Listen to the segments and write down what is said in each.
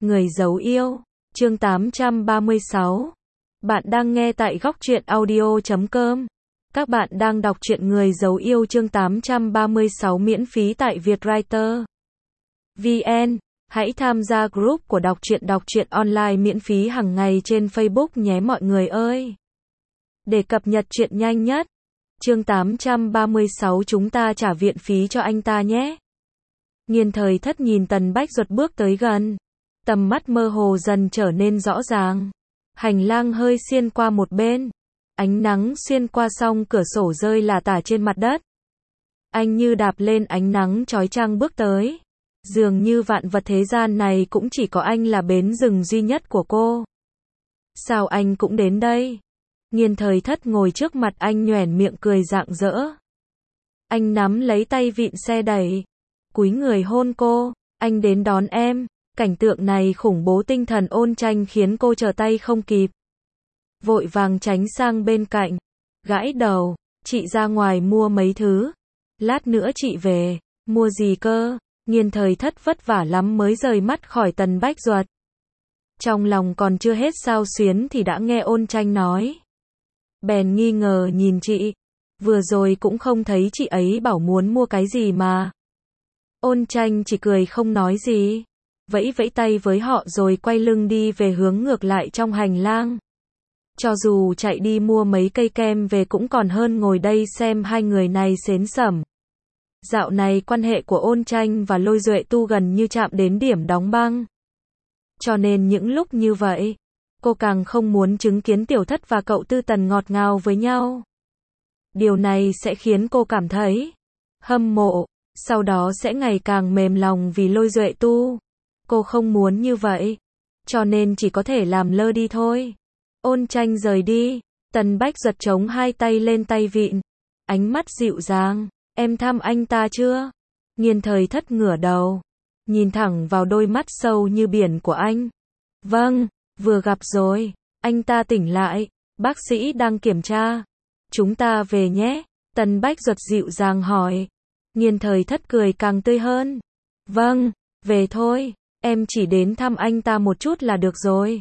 Người giấu yêu, chương 836. Bạn đang nghe tại góc truyện audio.com. Các bạn đang đọc truyện Người giấu yêu chương 836 miễn phí tại Vietwriter VN. Hãy tham gia group của đọc truyện online miễn phí hàng ngày trên Facebook nhé mọi người ơi. Để cập nhật truyện nhanh nhất. Chương 836 chúng ta trả viện phí cho anh ta nhé. Nghiên Thời Thất nhìn Tần Bách Duật bước tới gần. Tầm mắt mơ hồ dần trở nên rõ ràng. Hành lang hơi xiên qua một bên. Ánh nắng xuyên qua song cửa sổ rơi lả tả trên mặt đất. Anh như đạp lên ánh nắng chói chang bước tới. Dường như vạn vật thế gian này cũng chỉ có anh là bến dừng duy nhất của cô. Sao anh cũng đến đây? Nghiên Thời Thất ngồi trước mặt anh nhoẻn miệng cười rạng rỡ. Anh nắm lấy tay vịn xe đẩy. Cúi người hôn cô. Anh đến đón em. Cảnh tượng này khủng bố tinh thần Ôn Tranh khiến cô trở tay không kịp. Vội vàng tránh sang bên cạnh. Gãi đầu. Chị ra ngoài mua mấy thứ. Lát nữa chị về. Mua gì cơ? Nghiên Thời Thất vất vả lắm mới rời mắt khỏi Tần Bách Duật. Trong lòng còn chưa hết xao xuyến thì đã nghe Ôn Tranh nói. Bèn nghi ngờ nhìn chị. Vừa rồi cũng không thấy chị ấy bảo muốn mua cái gì mà. Ôn Tranh chỉ cười không nói gì. Vẫy vẫy tay với họ rồi quay lưng đi về hướng ngược lại trong hành lang. Cho dù chạy đi mua mấy cây kem về cũng còn hơn ngồi đây xem hai người này xến xẩm. Dạo này quan hệ của Ôn Tranh và Lôi Duệ Tu gần như chạm đến điểm đóng băng. Cho nên những lúc như vậy, cô càng không muốn chứng kiến Tiểu Thất và cậu Tư Tần ngọt ngào với nhau. Điều này sẽ khiến cô cảm thấy hâm mộ, sau đó sẽ ngày càng mềm lòng vì Lôi Duệ Tu. Cô không muốn như vậy, cho nên chỉ có thể làm lơ đi thôi. Ôn Tranh rời đi, Tần Bách Duật chống hai tay lên tay vịn, ánh mắt dịu dàng. Em thăm anh ta chưa? Nghiên Thời Thất ngửa đầu, nhìn thẳng vào đôi mắt sâu như biển của anh. Vâng, vừa gặp rồi. Anh ta tỉnh lại, bác sĩ đang kiểm tra. Chúng ta về nhé. Tần Bách Duật dịu dàng hỏi. Nghiên Thời Thất cười càng tươi hơn. Vâng, về thôi. Em chỉ đến thăm anh ta một chút là được rồi.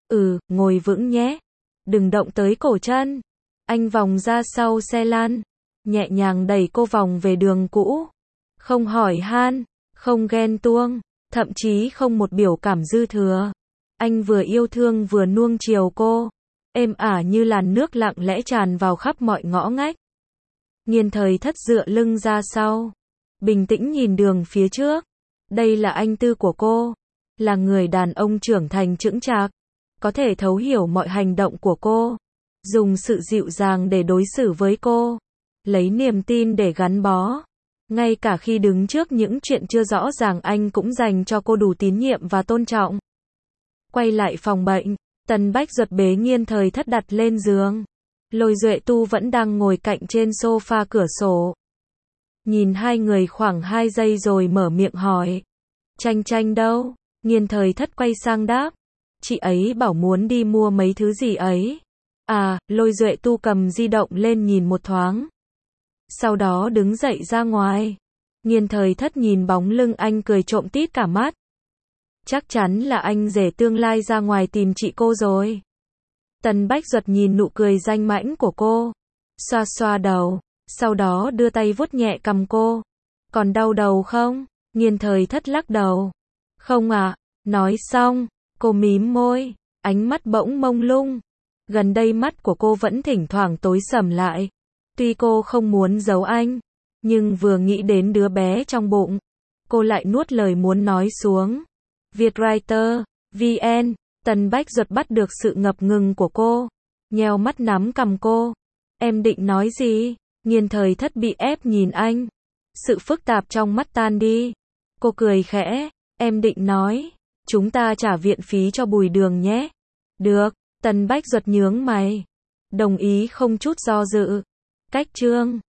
Ngồi vững nhé. Đừng động tới cổ chân. Anh vòng ra sau xe lăn, nhẹ nhàng đẩy cô vòng về đường cũ. Không hỏi han, không ghen tuông, thậm chí không một biểu cảm dư thừa. Anh vừa yêu thương vừa nuông chiều cô, êm ả như làn nước lặng lẽ tràn vào khắp mọi ngõ ngách. Nghiên Thời Thất dựa lưng ra sau, bình tĩnh nhìn đường phía trước. Đây là anh Tư của cô, là người đàn ông trưởng thành chững chạc, có thể thấu hiểu mọi hành động của cô, dùng sự dịu dàng để đối xử với cô, lấy niềm tin để gắn bó. Ngay cả khi đứng trước những chuyện chưa rõ ràng anh cũng dành cho cô đủ tín nhiệm và tôn trọng. Quay lại phòng bệnh, Tần Bách Duật bế Nghiên Thời Thất đặt lên giường. Lôi Duệ Tu vẫn đang ngồi cạnh trên sofa cửa sổ. Nhìn hai người khoảng 2 giây rồi mở miệng hỏi. Tranh Tranh đâu? Nghiên Thời Thất quay sang đáp. Chị ấy bảo muốn đi mua mấy thứ gì ấy. Lôi Duệ Tu cầm di động lên nhìn một thoáng. Sau đó đứng dậy ra ngoài. Nghiên Thời Thất nhìn bóng lưng anh cười trộm tít cả mắt. Chắc chắn là anh rể tương lai ra ngoài tìm chị cô rồi. Tần Bách Duật nhìn nụ cười danh mãnh của cô, xoa xoa đầu, sau đó đưa tay vuốt nhẹ cằm cô. Còn đau đầu không? Nghiên Thời Thất lắc đầu. Không ạ. Nói xong, cô mím môi, ánh mắt bỗng mông lung. Gần đây mắt của cô vẫn thỉnh thoảng tối sầm lại. Tuy cô không muốn giấu anh, nhưng vừa nghĩ đến đứa bé trong bụng, cô lại nuốt lời muốn nói xuống. Vietwriter VN. Tần Bách Duật bắt được sự ngập ngừng của cô, nheo mắt nắm cằm cô. Em định nói gì? Nghiên Thời Thất bị ép nhìn anh. Sự phức tạp trong mắt tan đi. Cô cười khẽ. Em định nói, chúng ta trả viện phí cho Bùi Đường nhé. Được. Tần Bách Duật nhướng mày. Đồng ý không chút do dự. Cách chương